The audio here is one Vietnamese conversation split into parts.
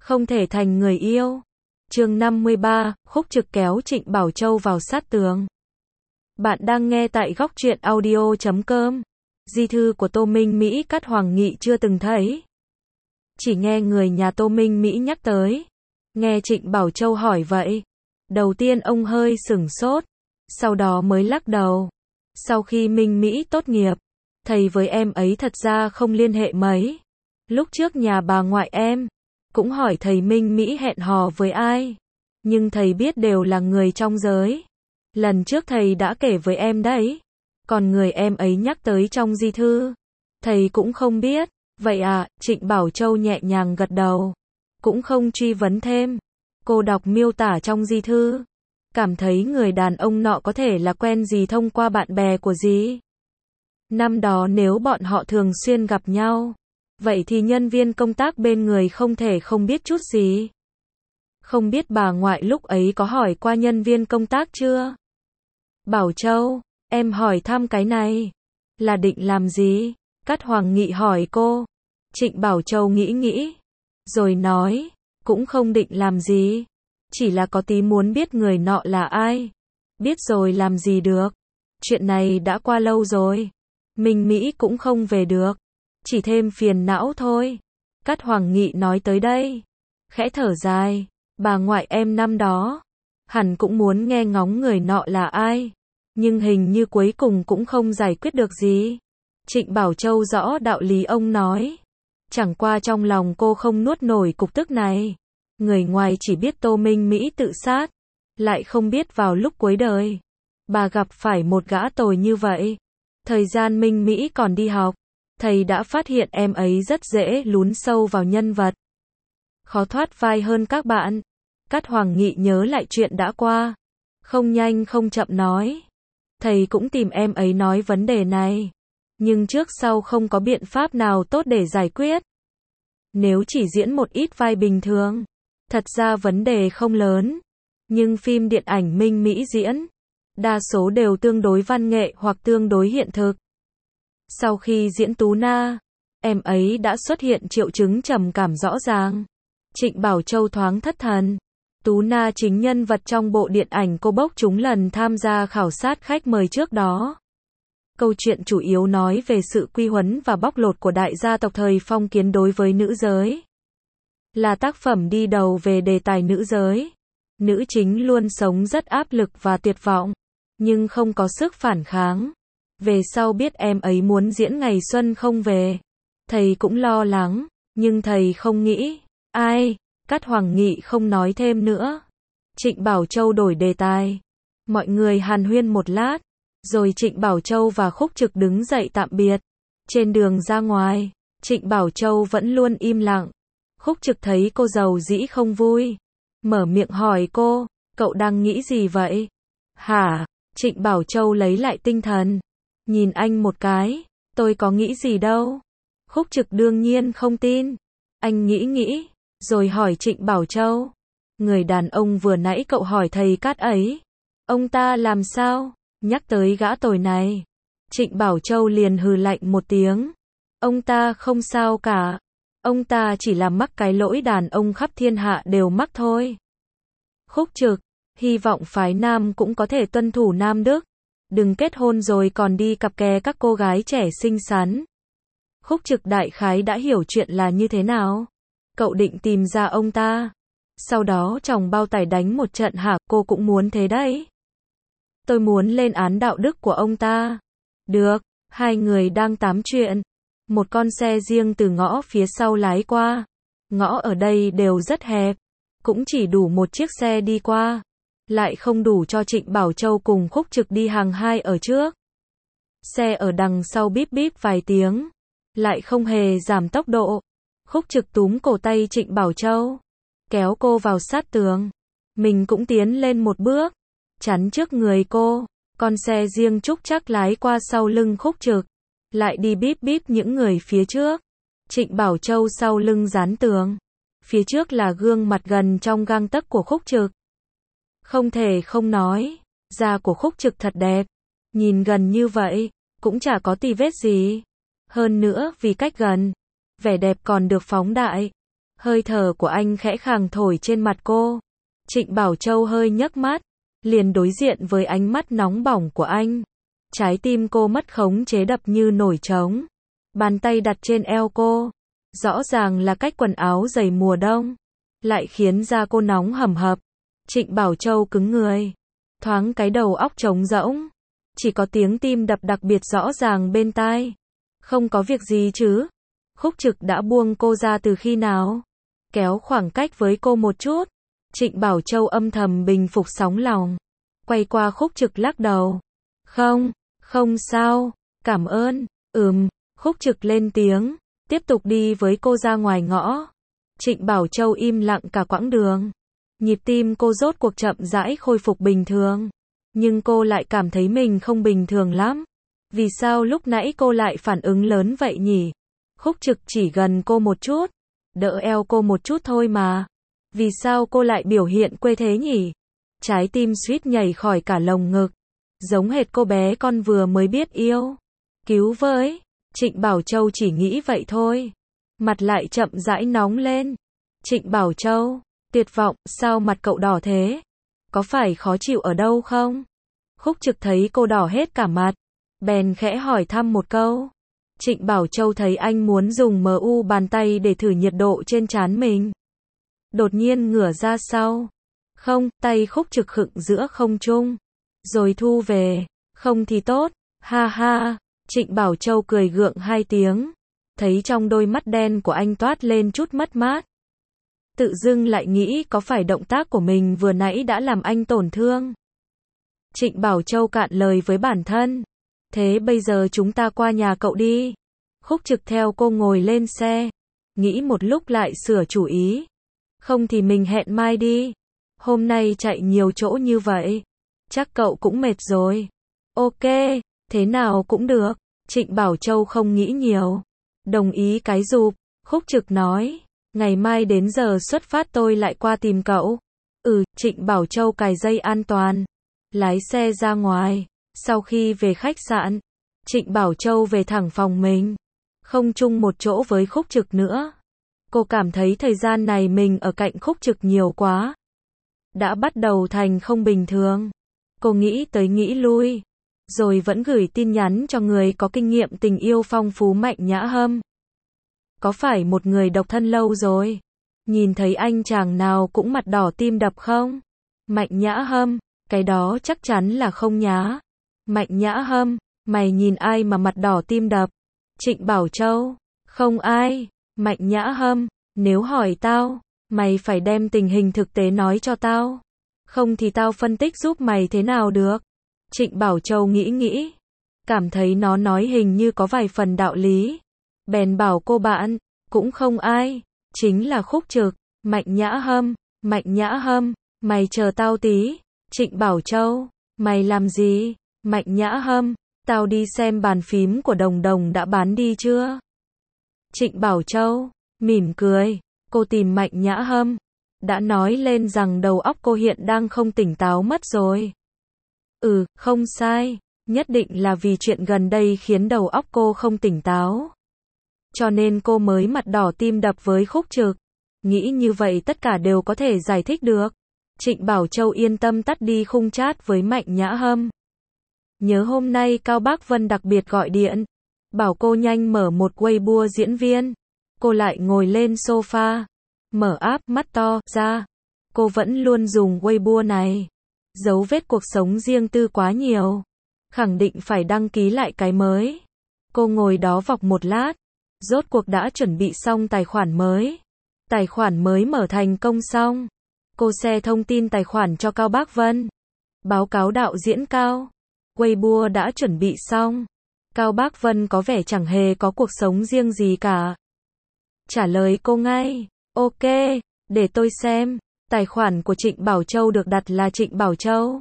không thể thành người yêu. Chương 53, Khúc Trực kéo Trịnh Bảo Châu vào sát tường. Bạn đang nghe tại góc truyện audio.com. Di thư của Tô Minh Mỹ Cát Hoàng Nghị chưa từng thấy. Chỉ nghe người nhà Tô Minh Mỹ nhắc tới. Nghe Trịnh Bảo Châu hỏi vậy. Đầu tiên ông hơi sửng sốt. Sau đó mới lắc đầu. Sau khi Minh Mỹ tốt nghiệp, thầy với em ấy thật ra không liên hệ mấy. Lúc trước nhà bà ngoại em cũng hỏi thầy Minh Mỹ hẹn hò với ai. Nhưng thầy biết đều là người trong giới. Lần trước thầy đã kể với em đấy. Còn người em ấy nhắc tới trong di thư, thầy cũng không biết. Vậy à, Trịnh Bảo Châu nhẹ nhàng gật đầu. Cũng không truy vấn thêm. Cô đọc miêu tả trong di thư. Cảm thấy người đàn ông nọ có thể là quen gì thông qua bạn bè của dì. Năm đó nếu bọn họ thường xuyên gặp nhau, vậy thì nhân viên công tác bên người không thể không biết chút gì. Không biết bà ngoại lúc ấy có hỏi qua nhân viên công tác chưa? Bảo Châu, em hỏi thăm cái này là định làm gì? Cát Hoàng Nghị hỏi cô. Trịnh Bảo Châu nghĩ, rồi nói, cũng không định làm gì. Chỉ là có tí muốn biết người nọ là ai. Biết rồi làm gì được. Chuyện này đã qua lâu rồi. Minh Mỹ cũng không về được. Chỉ thêm phiền não thôi. Cát Hoàng Nghị nói tới đây. Khẽ thở dài. Bà ngoại em năm đó hẳn cũng muốn nghe ngóng người nọ là ai. Nhưng hình như cuối cùng cũng không giải quyết được gì. Trịnh Bảo Châu rõ đạo lý ông nói. Chẳng qua trong lòng cô không nuốt nổi cục tức này. Người ngoài chỉ biết Tô Minh Mỹ tự sát, lại không biết vào lúc cuối đời bà gặp phải một gã tồi như vậy. Thời gian Minh Mỹ còn đi học, thầy đã phát hiện em ấy rất dễ lún sâu vào nhân vật, khó thoát vai hơn các bạn. Cát Hoàng Nghị nhớ lại chuyện đã qua, không nhanh không chậm nói. Thầy cũng tìm em ấy nói vấn đề này, nhưng trước sau không có biện pháp nào tốt để giải quyết. Nếu chỉ diễn một ít vai bình thường, thật ra vấn đề không lớn. Nhưng phim điện ảnh Minh Mỹ diễn, đa số đều tương đối văn nghệ hoặc tương đối hiện thực. Sau khi diễn Tú Na, em ấy đã xuất hiện triệu chứng trầm cảm rõ ràng. Trịnh Bảo Châu thoáng thất thần. Tú Na chính nhân vật trong bộ điện ảnh cô bốc trúng lần tham gia khảo sát khách mời trước đó. Câu chuyện chủ yếu nói về sự quy huấn và bóc lột của đại gia tộc thời phong kiến đối với nữ giới. Là tác phẩm đi đầu về đề tài nữ giới. Nữ chính luôn sống rất áp lực và tuyệt vọng, nhưng không có sức phản kháng. Về sau biết em ấy muốn diễn Ngày Xuân không về, thầy cũng lo lắng, nhưng thầy không nghĩ. Ai? Cát Hoàng Nghị không nói thêm nữa. Trịnh Bảo Châu đổi đề tài. Mọi người hàn huyên một lát, rồi Trịnh Bảo Châu và Khúc Trực đứng dậy tạm biệt. Trên đường ra ngoài, Trịnh Bảo Châu vẫn luôn im lặng. Khúc Trực thấy cô giàu dĩ không vui, mở miệng hỏi cô, cậu đang nghĩ gì vậy? Hả? Trịnh Bảo Châu lấy lại tinh thần, nhìn anh một cái, tôi có nghĩ gì đâu. Khúc Trực đương nhiên không tin. Anh nghĩ, rồi hỏi Trịnh Bảo Châu, người đàn ông vừa nãy cậu hỏi thầy Cát ấy, ông ta làm sao? Nhắc tới gã tồi này, Trịnh Bảo Châu liền hừ lạnh một tiếng. Ông ta không sao cả. Ông ta chỉ là mắc cái lỗi đàn ông khắp thiên hạ đều mắc thôi. Khúc Trực, hy vọng phái nam cũng có thể tuân thủ nam đức. Đừng kết hôn rồi còn đi cặp kè các cô gái trẻ xinh xắn. Khúc Trực đại khái đã hiểu chuyện là như thế nào. Cậu định tìm ra ông ta, sau đó tròng bao tải đánh một trận hả? Cô cũng muốn thế đấy. Tôi muốn lên án đạo đức của ông ta. Được, hai người đang tám chuyện. Một con xe riêng từ ngõ phía sau lái qua. Ngõ ở đây đều rất hẹp, cũng chỉ đủ một chiếc xe đi qua, lại không đủ cho Trịnh Bảo Châu cùng Khúc Trực đi hàng hai ở trước. Xe ở đằng sau bíp bíp vài tiếng, lại không hề giảm tốc độ. Khúc Trực túm cổ tay Trịnh Bảo Châu, kéo cô vào sát tường. Mình cũng tiến lên một bước, chắn trước người cô. Con xe riêng trúc chắc lái qua sau lưng Khúc Trực, lại đi bíp bíp những người phía trước. Trịnh Bảo Châu sau lưng dán tường, phía trước là gương mặt gần trong gang tấc của Khúc Trực. Không thể không nói, da của Khúc Trực thật đẹp. Nhìn gần như vậy, cũng chả có tì vết gì. Hơn nữa vì cách gần, vẻ đẹp còn được phóng đại. Hơi thở của anh khẽ khàng thổi trên mặt cô. Trịnh Bảo Châu hơi nhấc mắt, liền đối diện với ánh mắt nóng bỏng của anh. Trái tim cô mất khống chế đập như nổi trống. Bàn tay đặt trên eo cô, rõ ràng là cách quần áo dày mùa đông, lại khiến da cô nóng hầm hập. Trịnh Bảo Châu cứng người, thoáng cái đầu óc trống rỗng, chỉ có tiếng tim đập đặc biệt rõ ràng bên tai. Không có việc gì chứ? Khúc Trực đã buông cô ra từ khi nào? Kéo khoảng cách với cô một chút. Trịnh Bảo Châu âm thầm bình phục sóng lòng, quay qua Khúc Trực lắc đầu. Không, không sao, cảm ơn. Khúc Trực lên tiếng, tiếp tục đi với cô ra ngoài ngõ. Trịnh Bảo Châu im lặng cả quãng đường. Nhịp tim cô rốt cuộc chậm rãi khôi phục bình thường. Nhưng cô lại cảm thấy mình không bình thường lắm. Vì sao lúc nãy cô lại phản ứng lớn vậy nhỉ? Khúc Trực chỉ gần cô một chút, đỡ eo cô một chút thôi mà. Vì sao cô lại biểu hiện quê thế nhỉ? Trái tim suýt nhảy khỏi cả lồng ngực. Giống hệt cô bé con vừa mới biết yêu. Cứu với. Trịnh Bảo Châu chỉ nghĩ vậy thôi. Mặt lại chậm rãi nóng lên. Trịnh Bảo Châu, tuyệt vọng, sao mặt cậu đỏ thế? Có phải khó chịu ở đâu không? Khúc Trực thấy cô đỏ hết cả mặt, bèn khẽ hỏi thăm một câu. Trịnh Bảo Châu thấy anh muốn dùng bàn tay để thử nhiệt độ trên trán mình. Đột nhiên ngửa ra sau. Không, tay Khúc Trực khựng giữa không trung, rồi thu về. Không thì tốt, ha ha. Trịnh Bảo Châu cười gượng hai tiếng, thấy trong đôi mắt đen của anh toát lên chút mất mát. Tự dưng lại nghĩ có phải động tác của mình vừa nãy đã làm anh tổn thương. Trịnh Bảo Châu cạn lời với bản thân. Thế bây giờ chúng ta qua nhà cậu đi. Khúc Trực theo cô ngồi lên xe, nghĩ một lúc lại sửa chủ ý. Không thì mình hẹn mai đi. Hôm nay chạy nhiều chỗ như vậy, chắc cậu cũng mệt rồi. Ok, thế nào cũng được. Trịnh Bảo Châu không nghĩ nhiều, đồng ý cái rụp. Khúc Trực nói, ngày mai đến giờ xuất phát tôi lại qua tìm cậu. Trịnh Bảo Châu cài dây an toàn, lái xe ra ngoài. Sau khi về khách sạn, Trịnh Bảo Châu về thẳng phòng mình, không chung một chỗ với Khúc Trực nữa. Cô cảm thấy thời gian này mình ở cạnh Khúc Trực nhiều quá, đã bắt đầu thành không bình thường. Cô nghĩ tới nghĩ lui, rồi vẫn gửi tin nhắn cho người có kinh nghiệm tình yêu phong phú Mạnh Nhã Hâm. Có phải một người độc thân lâu rồi, nhìn thấy anh chàng nào cũng mặt đỏ tim đập không? Mạnh Nhã Hâm, cái đó chắc chắn là không nhá. Mạnh Nhã Hâm, mày nhìn ai mà mặt đỏ tim đập? Trịnh Bảo Châu, không ai. Mạnh Nhã Hâm, nếu hỏi tao, mày phải đem tình hình thực tế nói cho tao. Không thì tao phân tích giúp mày thế nào được. Trịnh Bảo Châu nghĩ, cảm thấy nó nói hình như có vài phần đạo lý. Bèn bảo cô bạn, cũng không ai, chính là Khúc Trực. Mạnh Nhã Hâm, mày chờ tao tí. Trịnh Bảo Châu, mày làm gì? Mạnh Nhã Hâm, tao đi xem bàn phím của Đồng Đồng đã bán đi chưa? Trịnh Bảo Châu, mỉm cười, cô tìm Mạnh Nhã Hâm, đã nói lên rằng đầu óc cô hiện đang không tỉnh táo mất rồi. Không sai, nhất định là vì chuyện gần đây khiến đầu óc cô không tỉnh táo. Cho nên cô mới mặt đỏ tim đập với Khúc Trực. Nghĩ như vậy tất cả đều có thể giải thích được. Trịnh Bảo Châu yên tâm tắt đi khung chat với Mạnh Nhã Hâm. Nhớ hôm nay Cao Bác Vân đặc biệt gọi điện, bảo cô nhanh mở một Weibo diễn viên. Cô lại ngồi lên sofa, mở app mắt to ra. Cô vẫn luôn dùng Weibo này. Dấu vết cuộc sống riêng tư quá nhiều, khẳng định phải đăng ký lại cái mới. Cô ngồi đó vọc một lát, rốt cuộc đã chuẩn bị xong tài khoản mới. Tài khoản mới mở thành công xong. Cô share thông tin tài khoản cho Cao Bác Vân. Báo cáo đạo diễn Cao, Weibo đã chuẩn bị xong. Cao Bác Vân có vẻ chẳng hề có cuộc sống riêng gì cả. Trả lời cô ngay, ok, để tôi xem. Tài khoản của Trịnh Bảo Châu được đặt là Trịnh Bảo Châu.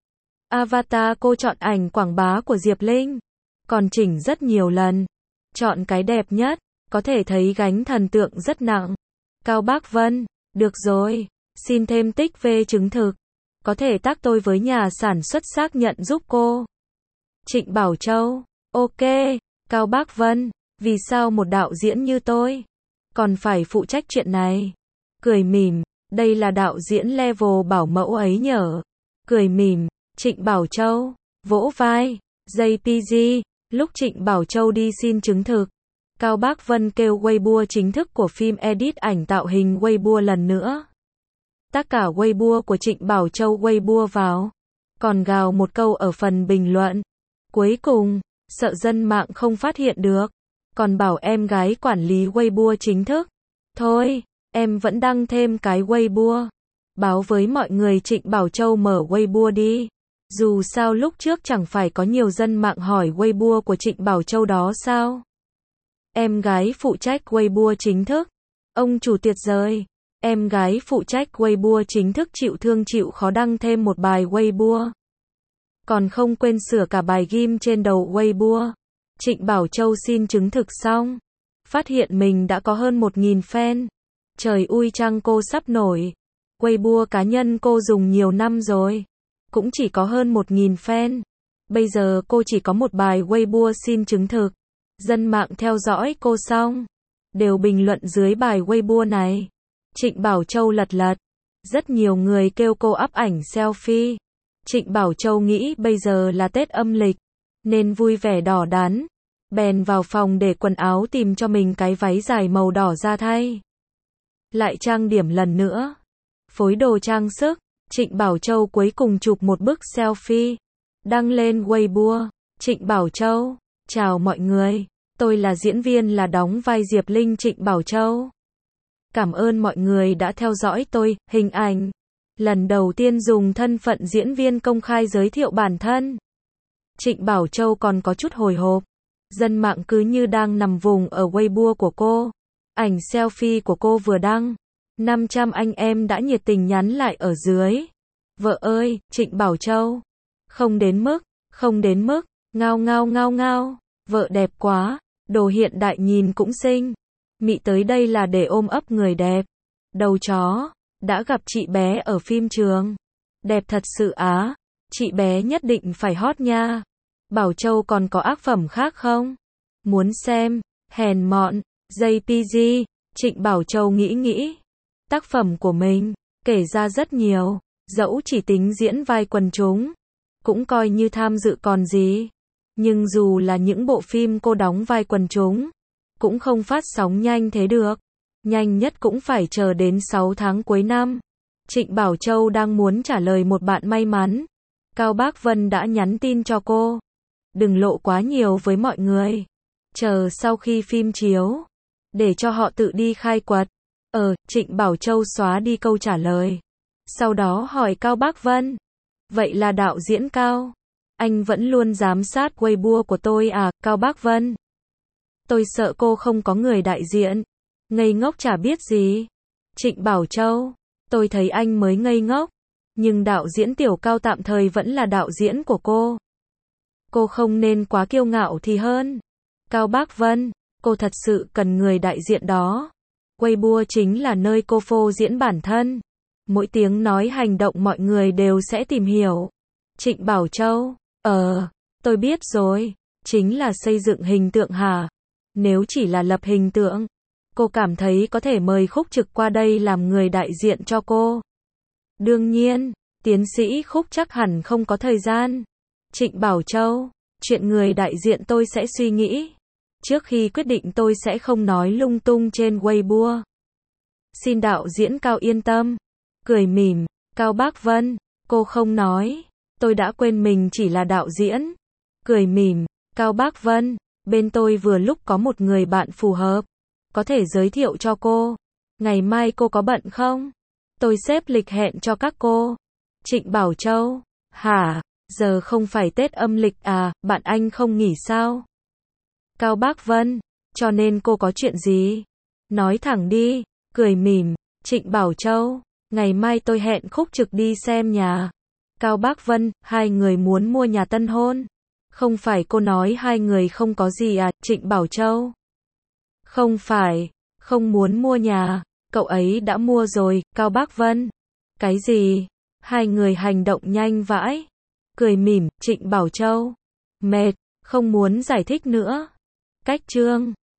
Avatar cô chọn ảnh quảng bá của Diệp Linh, còn chỉnh rất nhiều lần. Chọn cái đẹp nhất, có thể thấy gánh thần tượng rất nặng. Cao Bác Vân, được rồi, xin thêm tích về chứng thực. Có thể tác tôi với nhà sản xuất xác nhận giúp cô. Trịnh Bảo Châu, ok. Cao Bác Vân, vì sao một đạo diễn như tôi còn phải phụ trách chuyện này. Cười mỉm, đây là đạo diễn level bảo mẫu ấy nhở. Cười mỉm, Trịnh Bảo Châu, vỗ vai, JPG, lúc Trịnh Bảo Châu đi xin chứng thực, Cao Bác Vân kêu Weibo chính thức của phim edit ảnh tạo hình Weibo lần nữa. Tất cả Weibo của Trịnh Bảo Châu Weibo vào, còn gào một câu ở phần bình luận. Cuối cùng, sợ dân mạng không phát hiện được, còn bảo em gái quản lý Weibo chính thức. Thôi, em vẫn đăng thêm cái Weibo. Báo với mọi người Trịnh Bảo Châu mở Weibo đi. Dù sao lúc trước chẳng phải có nhiều dân mạng hỏi Weibo của Trịnh Bảo Châu đó sao? Em gái phụ trách Weibo chính thức. Ông chủ tuyệt vời. Em gái phụ trách Weibo chính thức chịu thương chịu khó đăng thêm một bài Weibo. Còn không quên sửa cả bài ghim trên đầu Weibo. Trịnh Bảo Châu xin chứng thực xong, phát hiện mình đã có hơn 1.000 fan. Trời ui chăng cô sắp nổi. Weibo cá nhân cô dùng nhiều năm rồi, cũng chỉ có hơn 1.000 fan. Bây giờ cô chỉ có một bài Weibo xin chứng thực. Dân mạng theo dõi cô xong, đều bình luận dưới bài Weibo này. Trịnh Bảo Châu lật lật. Rất nhiều người kêu cô up ảnh selfie. Trịnh Bảo Châu nghĩ bây giờ là Tết âm lịch, nên vui vẻ đỏ đán. Bèn vào phòng để quần áo tìm cho mình cái váy dài màu đỏ ra thay. Lại trang điểm lần nữa. Phối đồ trang sức. Trịnh Bảo Châu cuối cùng chụp một bức selfie, đăng lên Weibo. Trịnh Bảo Châu, chào mọi người, tôi là diễn viên là đóng vai Diệp Linh Trịnh Bảo Châu. Cảm ơn mọi người đã theo dõi tôi, hình ảnh. Lần đầu tiên dùng thân phận diễn viên công khai giới thiệu bản thân. Trịnh Bảo Châu còn có chút hồi hộp. Dân mạng cứ như đang nằm vùng ở Weibo của cô. Ảnh selfie của cô vừa đăng, 500 anh em đã nhiệt tình nhắn lại ở dưới. Vợ ơi, Trịnh Bảo Châu. Không đến mức, ngao ngao ngao ngao. Vợ đẹp quá, đồ hiện đại nhìn cũng xinh. Mị tới đây là để ôm ấp người đẹp. Đầu chó, đã gặp chị bé ở phim trường. Đẹp thật sự á, chị bé nhất định phải hot nha. Bảo Châu còn có ác phẩm khác không? Muốn xem, hèn mọn, JPG, Trịnh Bảo Châu nghĩ. Tác phẩm của mình, kể ra rất nhiều, dẫu chỉ tính diễn vai quần chúng, cũng coi như tham dự còn gì. Nhưng dù là những bộ phim cô đóng vai quần chúng, cũng không phát sóng nhanh thế được. Nhanh nhất cũng phải chờ đến 6 tháng cuối năm. Trịnh Bảo Châu đang muốn trả lời một bạn may mắn. Cao Bác Vân đã nhắn tin cho cô. Đừng lộ quá nhiều với mọi người. Chờ sau khi phim chiếu, để cho họ tự đi khai quật. Trịnh Bảo Châu xóa đi câu trả lời. Sau đó hỏi Cao Bác Vân. Vậy là đạo diễn Cao, anh vẫn luôn giám sát Weibo của tôi à, Cao Bác Vân? Tôi sợ cô không có người đại diện. Ngây ngốc chả biết gì. Trịnh Bảo Châu, tôi thấy anh mới ngây ngốc. Nhưng đạo diễn Tiểu Cao tạm thời vẫn là đạo diễn của cô. Cô không nên quá kiêu ngạo thì hơn. Cao Bác Vân, cô thật sự cần người đại diện đó. Weibo chính là nơi cô phô diễn bản thân. Mỗi tiếng nói hành động mọi người đều sẽ tìm hiểu. Trịnh Bảo Châu, tôi biết rồi. Chính là xây dựng hình tượng hả? Nếu chỉ là lập hình tượng, cô cảm thấy có thể mời Khúc Trực qua đây làm người đại diện cho cô. Đương nhiên, tiến sĩ Khúc chắc hẳn không có thời gian. Trịnh Bảo Châu, chuyện người đại diện tôi sẽ suy nghĩ. Trước khi quyết định tôi sẽ không nói lung tung trên Weibo. Xin đạo diễn Cao yên tâm. Cười mỉm, Cao Bác Vân, cô không nói. Tôi đã quên mình chỉ là đạo diễn. Cười mỉm, Cao Bác Vân, bên tôi vừa lúc có một người bạn phù hợp. Có thể giới thiệu cho cô. Ngày mai cô có bận không? Tôi xếp lịch hẹn cho các cô. Trịnh Bảo Châu, hả? Giờ không phải Tết âm lịch à, bạn anh không nghỉ sao? Cao Bác Vân, cho nên cô có chuyện gì? Nói thẳng đi. Cười mỉm, Trịnh Bảo Châu, ngày mai tôi hẹn Khúc Trực đi xem nhà. Cao Bác Vân, hai người muốn mua nhà tân hôn. Không phải cô nói hai người không có gì à, Trịnh Bảo Châu? Không phải, không muốn mua nhà, cậu ấy đã mua rồi, Cao Bác Vân. Cái gì? Hai người hành động nhanh vãi. Cười mỉm, Trịnh Bảo Châu. Mệt, không muốn giải thích nữa. Cách chương.